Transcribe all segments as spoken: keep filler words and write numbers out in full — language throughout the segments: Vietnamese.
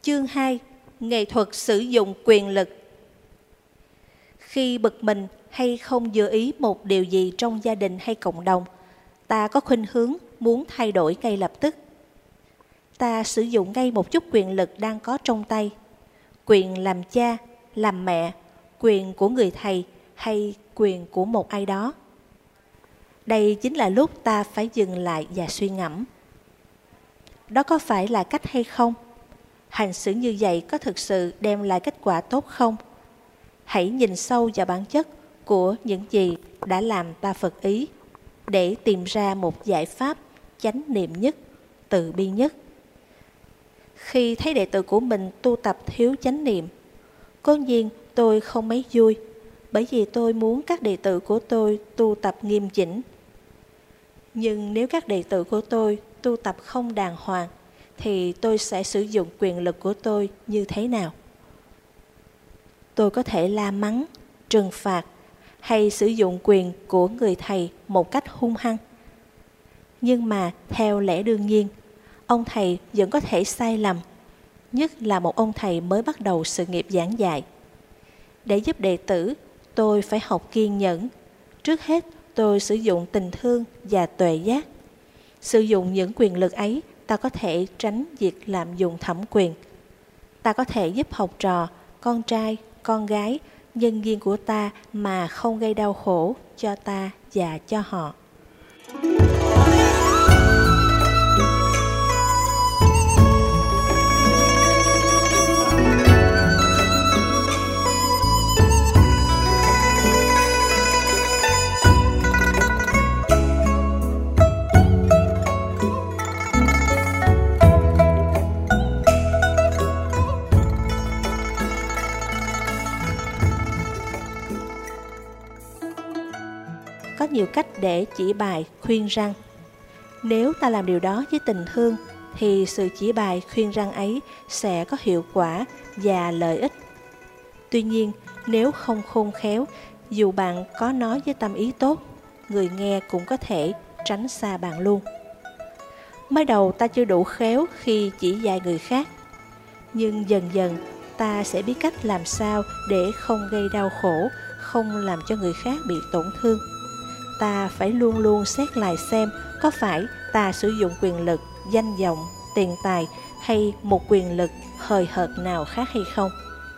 Chương hai. Nghệ thuật sử dụng quyền lực. Khi bực mình hay không vừa ý một điều gì trong gia đình hay cộng đồng, ta có khuynh hướng muốn thay đổi ngay lập tức. Ta sử dụng ngay một chút quyền lực đang có trong tay. Quyền làm cha, làm mẹ, quyền của người thầy hay quyền của một ai đó. Đây chính là lúc ta phải dừng lại và suy ngẫm. Đó có phải là cách hay không? Hành xử như vậy có thực sự đem lại kết quả tốt không? Hãy nhìn sâu vào bản chất của những gì đã làm ta phật ý để tìm ra một giải pháp chánh niệm nhất, từ bi nhất. Khi thấy đệ tử của mình tu tập thiếu chánh niệm, cố nhiên tôi không mấy vui, bởi vì tôi muốn các đệ tử của tôi tu tập nghiêm chỉnh. Nhưng nếu các đệ tử của tôi tu tập không đàng hoàng, thì tôi sẽ sử dụng quyền lực của tôi như thế nào? Tôi có thể la mắng, trừng phạt hay sử dụng quyền của người thầy một cách hung hăng. Nhưng mà theo lẽ đương nhiên, ông thầy vẫn có thể sai lầm, nhất là một ông thầy mới bắt đầu sự nghiệp giảng dạy. Để giúp đệ tử, tôi phải học kiên nhẫn. Trước hết, tôi sử dụng tình thương và tuệ giác. Sử dụng những quyền lực ấy, ta có thể tránh việc lạm dụng thẩm quyền. Ta có thể giúp học trò, con trai, con gái, nhân viên của ta mà không gây đau khổ cho ta và cho họ. Có nhiều cách để chỉ bài, khuyên răn. Nếu ta làm điều đó với tình thương, thì sự chỉ bài, khuyên răn ấy sẽ có hiệu quả và lợi ích. Tuy nhiên, nếu không khôn khéo, dù bạn có nói với tâm ý tốt, người nghe cũng có thể tránh xa bạn luôn. Mới đầu ta chưa đủ khéo khi chỉ dạy người khác, nhưng dần dần ta sẽ biết cách làm sao để không gây đau khổ, không làm cho người khác bị tổn thương. Ta phải luôn luôn xét lại xem có phải ta sử dụng quyền lực, danh vọng, tiền tài hay một quyền lực hời hợt nào khác hay không.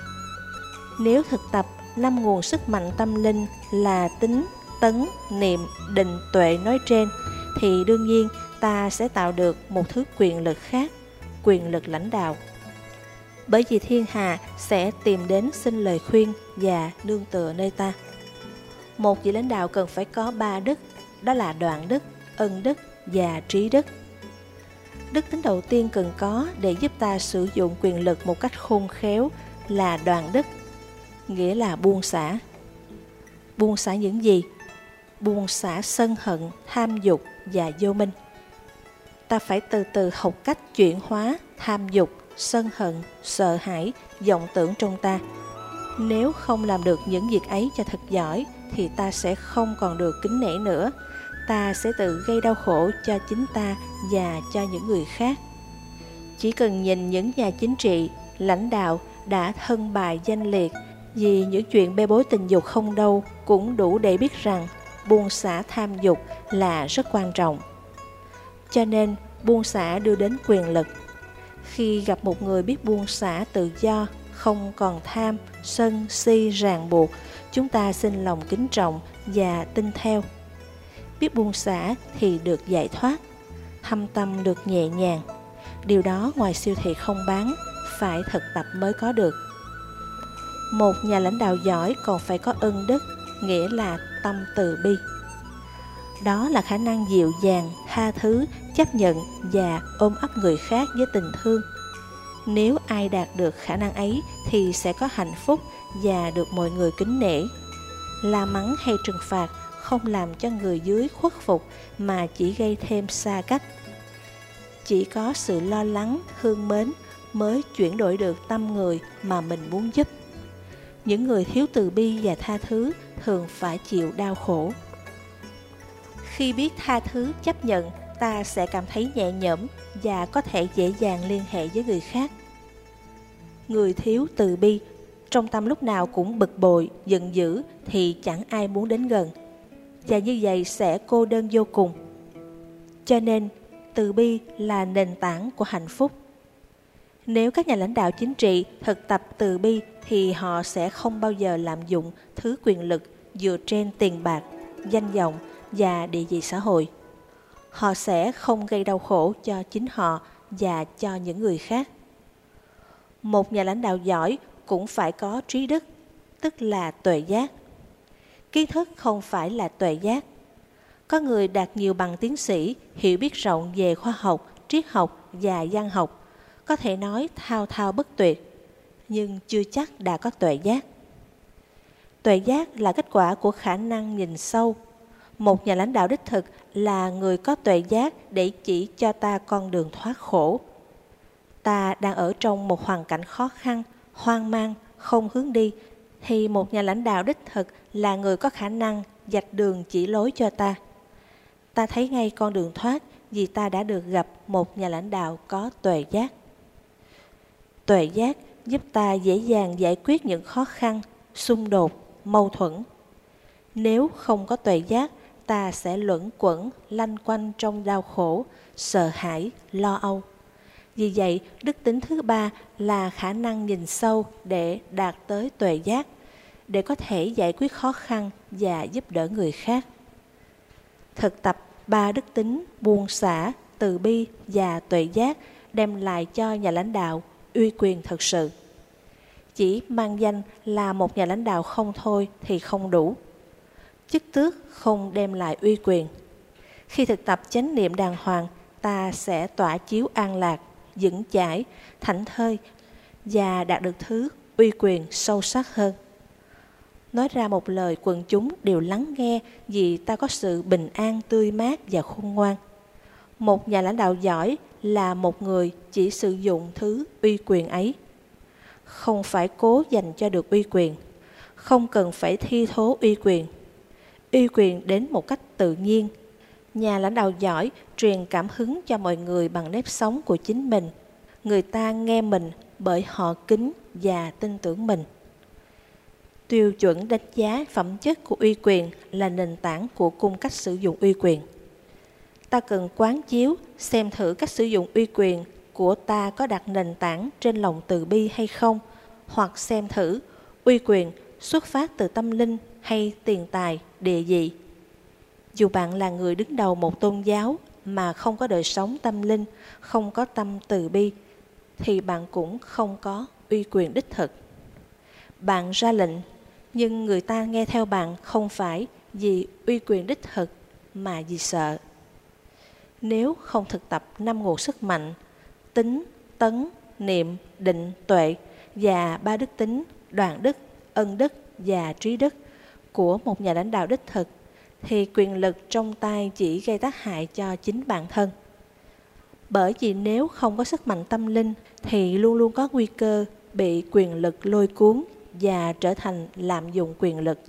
Nếu thực tập năm nguồn sức mạnh tâm linh là tính, tấn, niệm, định, tuệ nói trên, thì đương nhiên ta sẽ tạo được một thứ quyền lực khác, quyền lực lãnh đạo. Bởi vì thiên hà sẽ tìm đến xin lời khuyên và nương tựa nơi ta. Một vị lãnh đạo cần phải có ba đức, đó là đoạn đức, ân đức và trí đức. Đức tính đầu tiên cần có để giúp ta sử dụng quyền lực một cách khôn khéo là đoạn đức, nghĩa là buông xả. Buông xả những gì? Buông xả sân hận, tham dục và vô minh. Ta phải từ từ học cách chuyển hóa tham dục, sân hận, sợ hãi, vọng tưởng trong ta. Nếu không làm được những việc ấy cho thật giỏi, thì ta sẽ không còn được kính nể nữa. Ta sẽ tự gây đau khổ cho chính ta và cho những người khác. Chỉ cần nhìn những nhà chính trị, lãnh đạo đã thân bài danh liệt vì những chuyện bê bối tình dục không đâu cũng đủ để biết rằng buông xả tham dục là rất quan trọng. Cho nên buông xả đưa đến quyền lực. Khi gặp một người biết buông xả tự do, không còn tham, sân, si, ràng buộc, chúng ta xin lòng kính trọng và tin theo. Biết buông xả thì được giải thoát, thâm tâm được nhẹ nhàng. Điều đó ngoài siêu thị không bán, phải thực tập mới có được. Một nhà lãnh đạo giỏi còn phải có ân đức, nghĩa là tâm từ bi. Đó là khả năng dịu dàng, tha thứ, chấp nhận và ôm ấp người khác với tình thương. Nếu ai đạt được khả năng ấy thì sẽ có hạnh phúc và được mọi người kính nể. La mắng hay trừng phạt không làm cho người dưới khuất phục mà chỉ gây thêm xa cách. Chỉ có sự lo lắng, thương mến mới chuyển đổi được tâm người mà mình muốn giúp. Những người thiếu từ bi và tha thứ thường phải chịu đau khổ. Khi biết tha thứ, chấp nhận, ta sẽ cảm thấy nhẹ nhõm và có thể dễ dàng liên hệ với người khác. Người thiếu từ bi, trong tâm lúc nào cũng bực bội, giận dữ thì chẳng ai muốn đến gần. Và như vậy sẽ cô đơn vô cùng. Cho nên, từ bi là nền tảng của hạnh phúc. Nếu các nhà lãnh đạo chính trị thực tập từ bi thì họ sẽ không bao giờ lạm dụng thứ quyền lực dựa trên tiền bạc, danh vọng và địa vị xã hội. Họ sẽ không gây đau khổ cho chính họ và cho những người khác. Một nhà lãnh đạo giỏi cũng phải có trí đức, tức là tuệ giác. Kiến thức không phải là tuệ giác. Có người đạt nhiều bằng tiến sĩ, hiểu biết rộng về khoa học, triết học và văn học, có thể nói thao thao bất tuyệt, nhưng chưa chắc đã có tuệ giác. Tuệ giác là kết quả của khả năng nhìn sâu. Một nhà lãnh đạo đích thực là người có tuệ giác để chỉ cho ta con đường thoát khổ. Ta đang ở trong một hoàn cảnh khó khăn, hoang mang, không hướng đi, thì một nhà lãnh đạo đích thực là người có khả năng vạch đường chỉ lối cho ta. Ta thấy ngay con đường thoát vì ta đã được gặp một nhà lãnh đạo có tuệ giác. Tuệ giác giúp ta dễ dàng giải quyết những khó khăn, xung đột, mâu thuẫn. Nếu không có tuệ giác, ta sẽ luẩn quẩn, lanh quanh trong đau khổ, sợ hãi, lo âu. Vì vậy, đức tính thứ ba là khả năng nhìn sâu để đạt tới tuệ giác, để có thể giải quyết khó khăn và giúp đỡ người khác. Thực tập ba đức tính buông xả, từ bi và tuệ giác đem lại cho nhà lãnh đạo uy quyền thực sự. Chỉ mang danh là một nhà lãnh đạo không thôi thì không đủ. Chức tước không đem lại uy quyền. Khi thực tập chánh niệm đàng hoàng, ta sẽ tỏa chiếu an lạc, vững chãi, thảnh thơi và đạt được thứ uy quyền sâu sắc hơn. Nói ra một lời quần chúng đều lắng nghe vì ta có sự bình an, tươi mát và khôn ngoan. Một nhà lãnh đạo giỏi là một người chỉ sử dụng thứ uy quyền ấy. Không phải cố dành cho được uy quyền, không cần phải thi thố uy quyền. Uy quyền đến một cách tự nhiên. Nhà lãnh đạo giỏi truyền cảm hứng cho mọi người bằng nếp sống của chính mình. Người ta nghe mình bởi họ kính và tin tưởng mình. Tiêu chuẩn đánh giá phẩm chất của uy quyền là nền tảng của cung cách sử dụng uy quyền. Ta cần quán chiếu, xem thử cách sử dụng uy quyền của ta có đặt nền tảng trên lòng từ bi hay không, hoặc xem thử uy quyền xuất phát từ tâm linh hay tiền tài, địa vị. Dù bạn là người đứng đầu một tôn giáo mà không có đời sống tâm linh, không có tâm từ bi, thì bạn cũng không có uy quyền đích thực. Bạn ra lệnh, nhưng người ta nghe theo bạn không phải vì uy quyền đích thực mà vì sợ. Nếu không thực tập năm nguồn sức mạnh, tính, tấn, niệm, định, tuệ và ba đức tính, đoàn đức, ân đức và trí đức của một nhà lãnh đạo đích thực, thì quyền lực trong tay chỉ gây tác hại cho chính bản thân. Bởi vì nếu không có sức mạnh tâm linh thì luôn luôn có nguy cơ bị quyền lực lôi cuốn và trở thành lạm dụng quyền lực.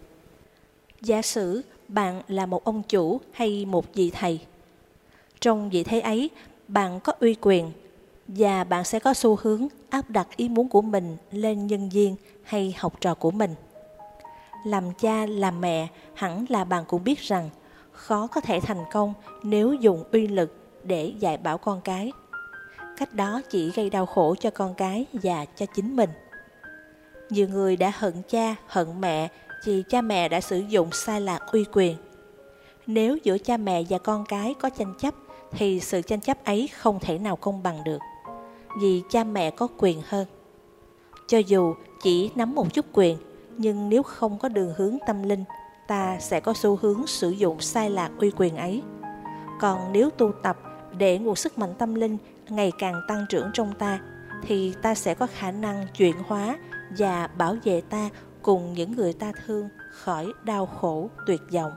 Giả sử bạn là một ông chủ hay một vị thầy. Trong vị thế ấy, bạn có uy quyền và bạn sẽ có xu hướng áp đặt ý muốn của mình lên nhân viên hay học trò của mình. Làm cha, làm mẹ, hẳn là bạn cũng biết rằng khó có thể thành công nếu dùng uy lực để dạy bảo con cái. Cách đó chỉ gây đau khổ cho con cái và cho chính mình. Nhiều người đã hận cha, hận mẹ vì cha mẹ đã sử dụng sai lạc uy quyền. Nếu giữa cha mẹ và con cái có tranh chấp thì sự tranh chấp ấy không thể nào công bằng được, vì cha mẹ có quyền hơn. Cho dù chỉ nắm một chút quyền, nhưng nếu không có đường hướng tâm linh, ta sẽ có xu hướng sử dụng sai lạc uy quyền ấy. Còn nếu tu tập để nguồn sức mạnh tâm linh ngày càng tăng trưởng trong ta, thì ta sẽ có khả năng chuyển hóa và bảo vệ ta cùng những người ta thương khỏi đau khổ, tuyệt vọng.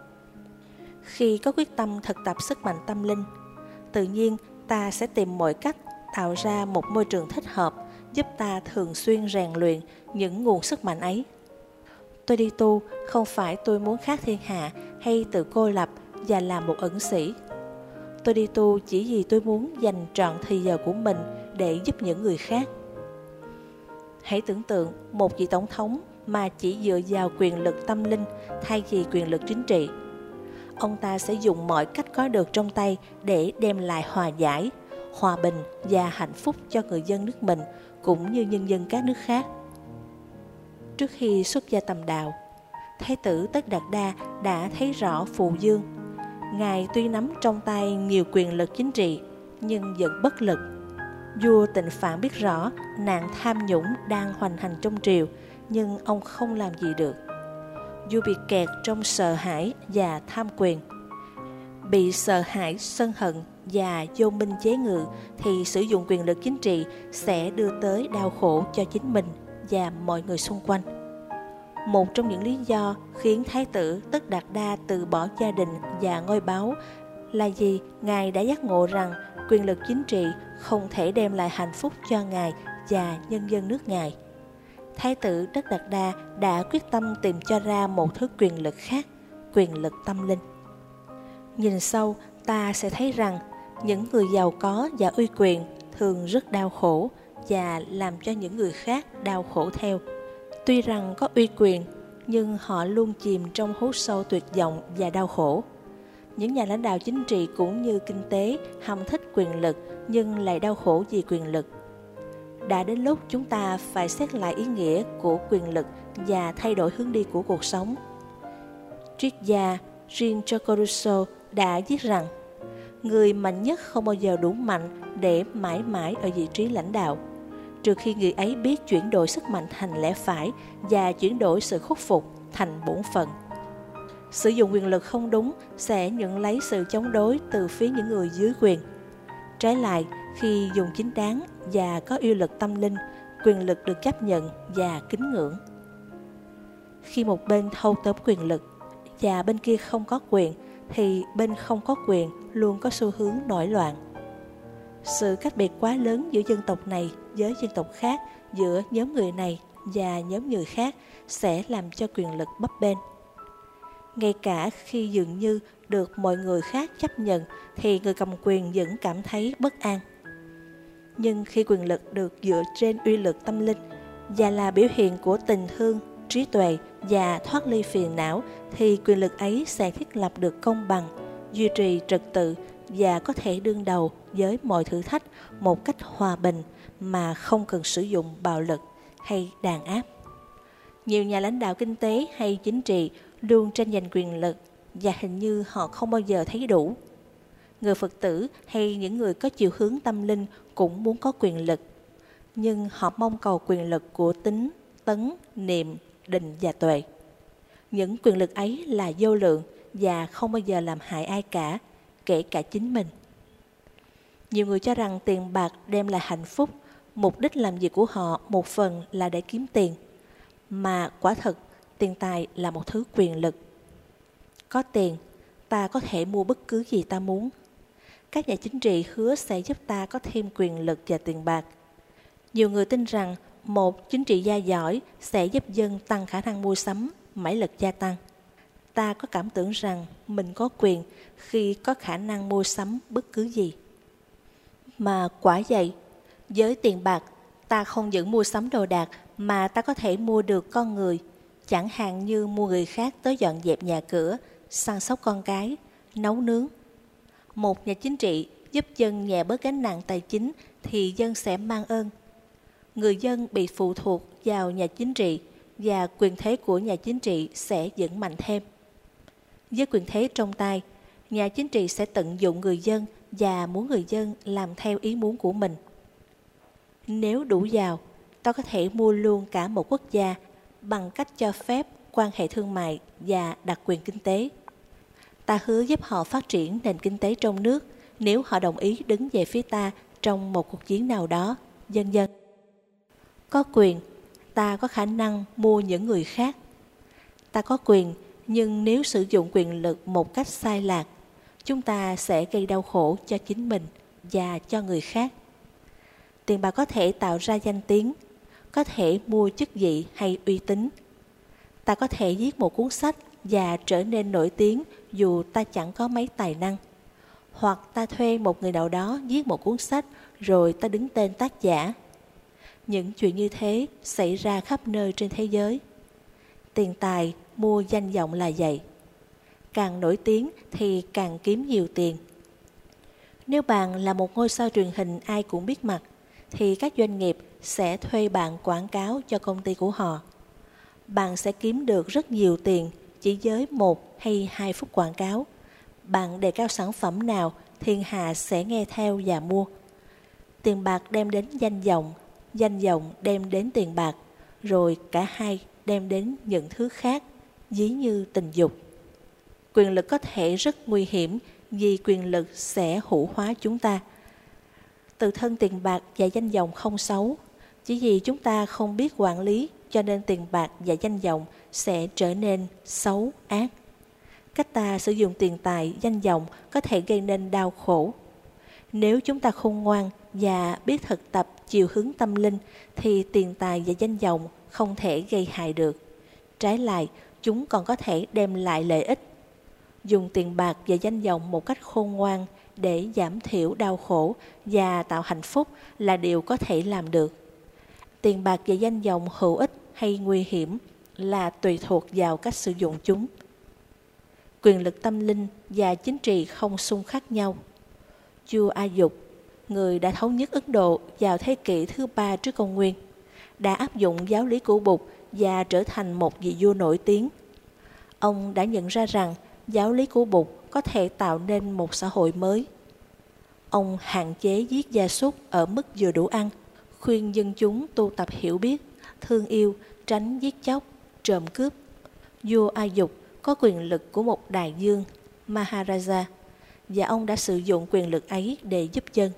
Khi có quyết tâm thực tập sức mạnh tâm linh, tự nhiên ta sẽ tìm mọi cách tạo ra một môi trường thích hợp giúp ta thường xuyên rèn luyện những nguồn sức mạnh ấy. Tôi đi tu không phải tôi muốn khác thiên hạ hay tự cô lập và làm một ẩn sĩ. Tôi đi tu chỉ vì tôi muốn dành trọn thời giờ của mình để giúp những người khác. Hãy tưởng tượng một vị tổng thống mà chỉ dựa vào quyền lực tâm linh thay vì quyền lực chính trị. Ông ta sẽ dùng mọi cách có được trong tay để đem lại hòa giải, hòa bình và hạnh phúc cho người dân nước mình cũng như nhân dân các nước khác. Trước khi xuất gia tầm đạo, Thái tử Tất Đạt Đa đã thấy rõ phù dương. Ngài tuy nắm trong tay nhiều quyền lực chính trị nhưng vẫn bất lực. Vua Tịnh Phạn biết rõ nạn tham nhũng đang hoành hành trong triều, nhưng ông không làm gì được. Vua bị kẹt trong sợ hãi và tham quyền. Bị sợ hãi, sân hận và vô minh chế ngự thì sử dụng quyền lực chính trị sẽ đưa tới đau khổ cho chính mình và mọi người xung quanh. Một trong những lý do khiến Thái tử Tất Đạt Đa từ bỏ gia đình và ngôi báu là vì Ngài đã giác ngộ rằng quyền lực chính trị không thể đem lại hạnh phúc cho Ngài và nhân dân nước Ngài. Thái tử Tất Đạt Đa đã quyết tâm tìm cho ra một thứ quyền lực khác, quyền lực tâm linh. Nhìn sâu, ta sẽ thấy rằng những người giàu có và uy quyền thường rất đau khổ và làm cho những người khác đau khổ theo. Tuy rằng có uy quyền, nhưng họ luôn chìm trong hố sâu tuyệt vọng và đau khổ. Những nhà lãnh đạo chính trị cũng như kinh tế hăm thích quyền lực nhưng lại đau khổ vì quyền lực. Đã đến lúc chúng ta phải xét lại ý nghĩa của quyền lực và thay đổi hướng đi của cuộc sống. Triết gia Jean-Jacques Rousseau đã viết rằng người mạnh nhất không bao giờ đủ mạnh để mãi mãi ở vị trí lãnh đạo, trừ khi người ấy biết chuyển đổi sức mạnh thành lẽ phải và chuyển đổi sự khuất phục thành bổn phận. Sử dụng quyền lực không đúng sẽ nhận lấy sự chống đối từ phía những người dưới quyền. Trái lại, khi dùng chính đáng và có uy lực tâm linh, quyền lực được chấp nhận và kính ngưỡng. Khi một bên thâu tóm quyền lực và bên kia không có quyền, thì bên không có quyền luôn có xu hướng nổi loạn. Sự cách biệt quá lớn giữa dân tộc này với dân tộc khác, giữa nhóm người này và nhóm người khác sẽ làm cho quyền lực bấp bênh. Ngay cả khi dường như được mọi người khác chấp nhận thì người cầm quyền vẫn cảm thấy bất an. Nhưng khi quyền lực được dựa trên uy lực tâm linh và là biểu hiện của tình thương, trí tuệ và thoát ly phiền não thì quyền lực ấy sẽ thiết lập được công bằng, duy trì trật tự và có thể đương đầu với mọi thử thách một cách hòa bình mà không cần sử dụng bạo lực hay đàn áp. Nhiều nhà lãnh đạo kinh tế hay chính trị luôn tranh giành quyền lực và hình như họ không bao giờ thấy đủ. Người Phật tử hay những người có chiều hướng tâm linh cũng muốn có quyền lực, nhưng họ mong cầu quyền lực của tính, tấn, niệm, định và tuệ. Những quyền lực ấy là vô lượng và không bao giờ làm hại ai cả, kể cả chính mình. Nhiều người cho rằng tiền bạc đem lại hạnh phúc, mục đích làm việc của họ một phần là để kiếm tiền, mà quả thật tiền tài là một thứ quyền lực. Có tiền, ta có thể mua bất cứ gì ta muốn. Các nhà chính trị hứa sẽ giúp ta có thêm quyền lực và tiền bạc. Nhiều người tin rằng một chính trị gia giỏi sẽ giúp dân tăng khả năng mua sắm, mãi lực gia tăng. Ta có cảm tưởng rằng mình có quyền khi có khả năng mua sắm bất cứ gì. Mà quả vậy, với tiền bạc, ta không những mua sắm đồ đạc mà ta có thể mua được con người, chẳng hạn như mua người khác tới dọn dẹp nhà cửa, săn sóc con cái, nấu nướng. Một nhà chính trị giúp dân nhẹ bớt gánh nặng tài chính thì dân sẽ mang ơn. Người dân bị phụ thuộc vào nhà chính trị và quyền thế của nhà chính trị sẽ vững mạnh thêm. Với quyền thế trong tay, nhà chính trị sẽ tận dụng người dân và muốn người dân làm theo ý muốn của mình. Nếu đủ giàu, ta có thể mua luôn cả một quốc gia bằng cách cho phép quan hệ thương mại và đặc quyền kinh tế. Ta hứa giúp họ phát triển nền kinh tế trong nước nếu họ đồng ý đứng về phía ta trong một cuộc chiến nào đó, vân vân. Có quyền, ta có khả năng mua những người khác. Ta có quyền, nhưng nếu sử dụng quyền lực một cách sai lạc, chúng ta sẽ gây đau khổ cho chính mình và cho người khác. Tiền bạc có thể tạo ra danh tiếng, có thể mua chức vị hay uy tín. Ta có thể viết một cuốn sách và trở nên nổi tiếng dù ta chẳng có mấy tài năng. Hoặc ta thuê một người nào đó viết một cuốn sách rồi ta đứng tên tác giả. Những chuyện như thế xảy ra khắp nơi trên thế giới. Tiền tài mua danh vọng là vậy. Càng nổi tiếng thì càng kiếm nhiều tiền. Nếu bạn là một ngôi sao truyền hình ai cũng biết mặt, thì các doanh nghiệp sẽ thuê bạn quảng cáo cho công ty của họ. Bạn sẽ kiếm được rất nhiều tiền chỉ với một hay hai phút quảng cáo. Bạn đề cao sản phẩm nào, thiên hạ sẽ nghe theo và mua. Tiền bạc đem đến danh vọng, danh vọng đem đến tiền bạc, rồi cả hai đem đến những thứ khác, ví như tình dục. Quyền lực có thể rất nguy hiểm vì quyền lực sẽ hủ hóa chúng ta. Tự thân tiền bạc và danh vọng không xấu, chỉ vì chúng ta không biết quản lý cho nên tiền bạc và danh vọng sẽ trở nên xấu, ác. Cách ta sử dụng tiền tài, danh vọng có thể gây nên đau khổ. Nếu chúng ta khôn ngoan và biết thực tập chiều hướng tâm linh thì tiền tài và danh vọng không thể gây hại được. Trái lại, chúng còn có thể đem lại lợi ích. Dùng tiền bạc và danh vọng một cách khôn ngoan để giảm thiểu đau khổ và tạo hạnh phúc là điều có thể làm được. Tiền bạc và danh vọng hữu ích hay nguy hiểm là tùy thuộc vào cách sử dụng chúng. Quyền lực tâm linh và chính trị không xung khắc nhau. Vua A Dục, người đã thống nhất Ấn Độ vào thế kỷ thứ ba trước công nguyên, đã áp dụng giáo lý của Bụt và trở thành một vị vua nổi tiếng. Ông đã nhận ra rằng giáo lý của Bụt có thể tạo nên một xã hội mới. Ông hạn chế giết gia súc ở mức vừa đủ ăn, khuyên dân chúng tu tập hiểu biết, thương yêu, tránh giết chóc, trộm cướp. Vua A Dục có quyền lực của một đại vương, Maharaja, và ông đã sử dụng quyền lực ấy để giúp dân.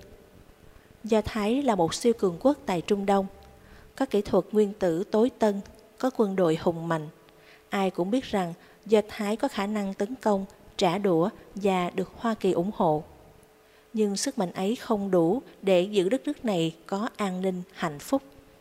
Do Thái là một siêu cường quốc tại Trung Đông, có kỹ thuật nguyên tử tối tân, có quân đội hùng mạnh. Ai cũng biết rằng Do Thái có khả năng tấn công, trả đũa và được Hoa Kỳ ủng hộ. Nhưng sức mạnh ấy không đủ để giữ đất nước này có an ninh, hạnh phúc.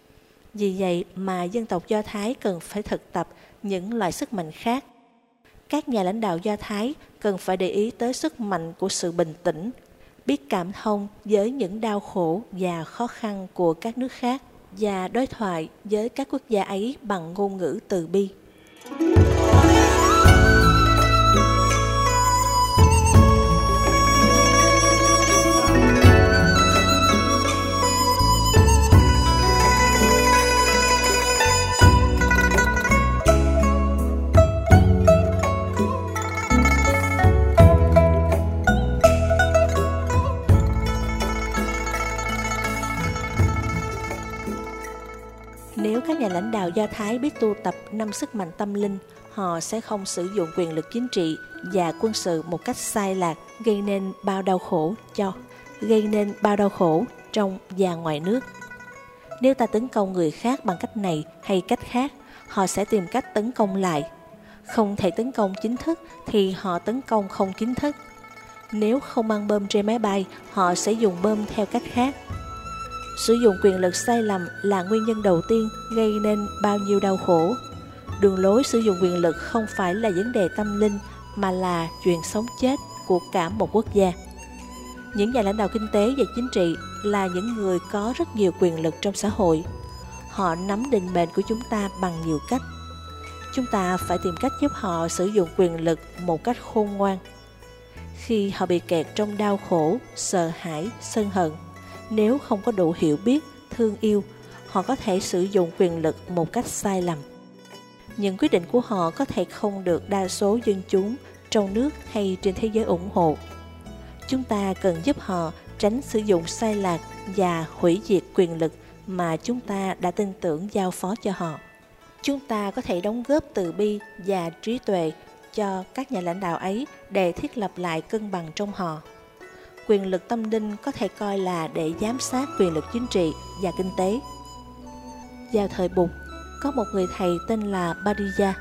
Vì vậy mà dân tộc Do Thái cần phải thực tập những loại sức mạnh khác. Các nhà lãnh đạo Do Thái cần phải để ý tới sức mạnh của sự bình tĩnh, biết cảm thông với những đau khổ và khó khăn của các nước khác và đối thoại với các quốc gia ấy bằng ngôn ngữ từ bi. Nếu các nhà lãnh đạo Do Thái biết tu tập năm sức mạnh tâm linh, họ sẽ không sử dụng quyền lực chính trị và quân sự một cách sai lạc, gây nên bao đau khổ cho, gây nên bao đau khổ trong và ngoài nước. Nếu ta tấn công người khác bằng cách này hay cách khác, họ sẽ tìm cách tấn công lại. Không thể tấn công chính thức thì họ tấn công không chính thức. Nếu không mang bom trên máy bay, họ sẽ dùng bom theo cách khác. Sử dụng quyền lực sai lầm là nguyên nhân đầu tiên gây nên bao nhiêu đau khổ. Đường lối sử dụng quyền lực không phải là vấn đề tâm linh mà là chuyện sống chết của cả một quốc gia. Những nhà lãnh đạo kinh tế và chính trị là những người có rất nhiều quyền lực trong xã hội. Họ nắm định mệnh của chúng ta bằng nhiều cách. Chúng ta phải tìm cách giúp họ sử dụng quyền lực một cách khôn ngoan. Khi họ bị kẹt trong đau khổ, sợ hãi, sân hận, nếu không có đủ hiểu biết, thương yêu, họ có thể sử dụng quyền lực một cách sai lầm. Những quyết định của họ có thể không được đa số dân chúng trong nước hay trên thế giới ủng hộ. Chúng ta cần giúp họ tránh sử dụng sai lạc và hủy diệt quyền lực mà chúng ta đã tin tưởng giao phó cho họ. Chúng ta có thể đóng góp từ bi và trí tuệ cho các nhà lãnh đạo ấy để thiết lập lại cân bằng trong họ. Quyền lực tâm linh có thể coi là để giám sát quyền lực chính trị và kinh tế. Vào thời Bụt, có một người thầy tên là Pariya.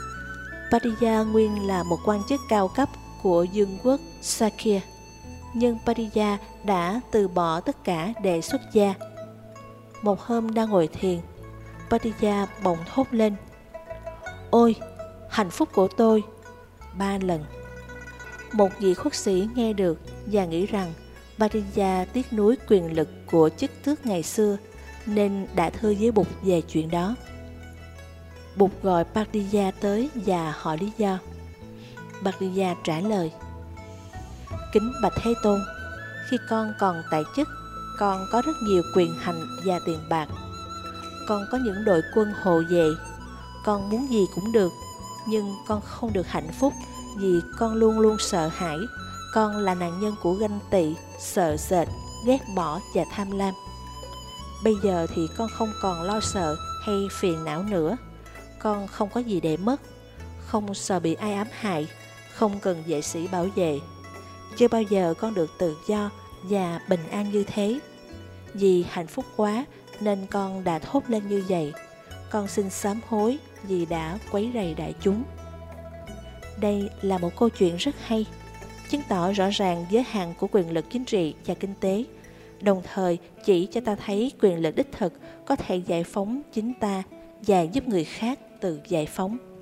Pariya nguyên là một quan chức cao cấp của vương quốc Sakya, nhưng Pariya đã từ bỏ tất cả để xuất gia. Một hôm đang ngồi thiền, Pariya bỗng thốt lên: "Ôi, hạnh phúc của tôi!" ba lần. Một vị khuất sĩ nghe được và nghĩ rằng Pariya tiếc nuối quyền lực của chức tước ngày xưa, nên đã thưa với Bụt về chuyện đó. Bụt gọi Bhardija tới và hỏi lý do. Bhardija trả lời: Kính bạch Thế Tôn, khi con còn tại chức, con có rất nhiều quyền hành và tiền bạc. Con có những đội quân hộ vệ. Con muốn gì cũng được, nhưng con không được hạnh phúc vì con luôn luôn sợ hãi. Con là nạn nhân của ganh tị, sợ sệt, ghét bỏ và tham lam. Bây giờ thì con không còn lo sợ hay phiền não nữa. Con không có gì để mất, không sợ bị ai ám hại, không cần vệ sĩ bảo vệ. Chưa bao giờ con được tự do và bình an như thế. Vì hạnh phúc quá nên con đã thốt lên như vậy. Con xin sám hối vì đã quấy rầy đại chúng. Đây là một câu chuyện rất hay, chứng tỏ rõ ràng giới hạn của quyền lực chính trị và kinh tế, đồng thời chỉ cho ta thấy quyền lực đích thực có thể giải phóng chính ta và giúp người khác tự giải phóng.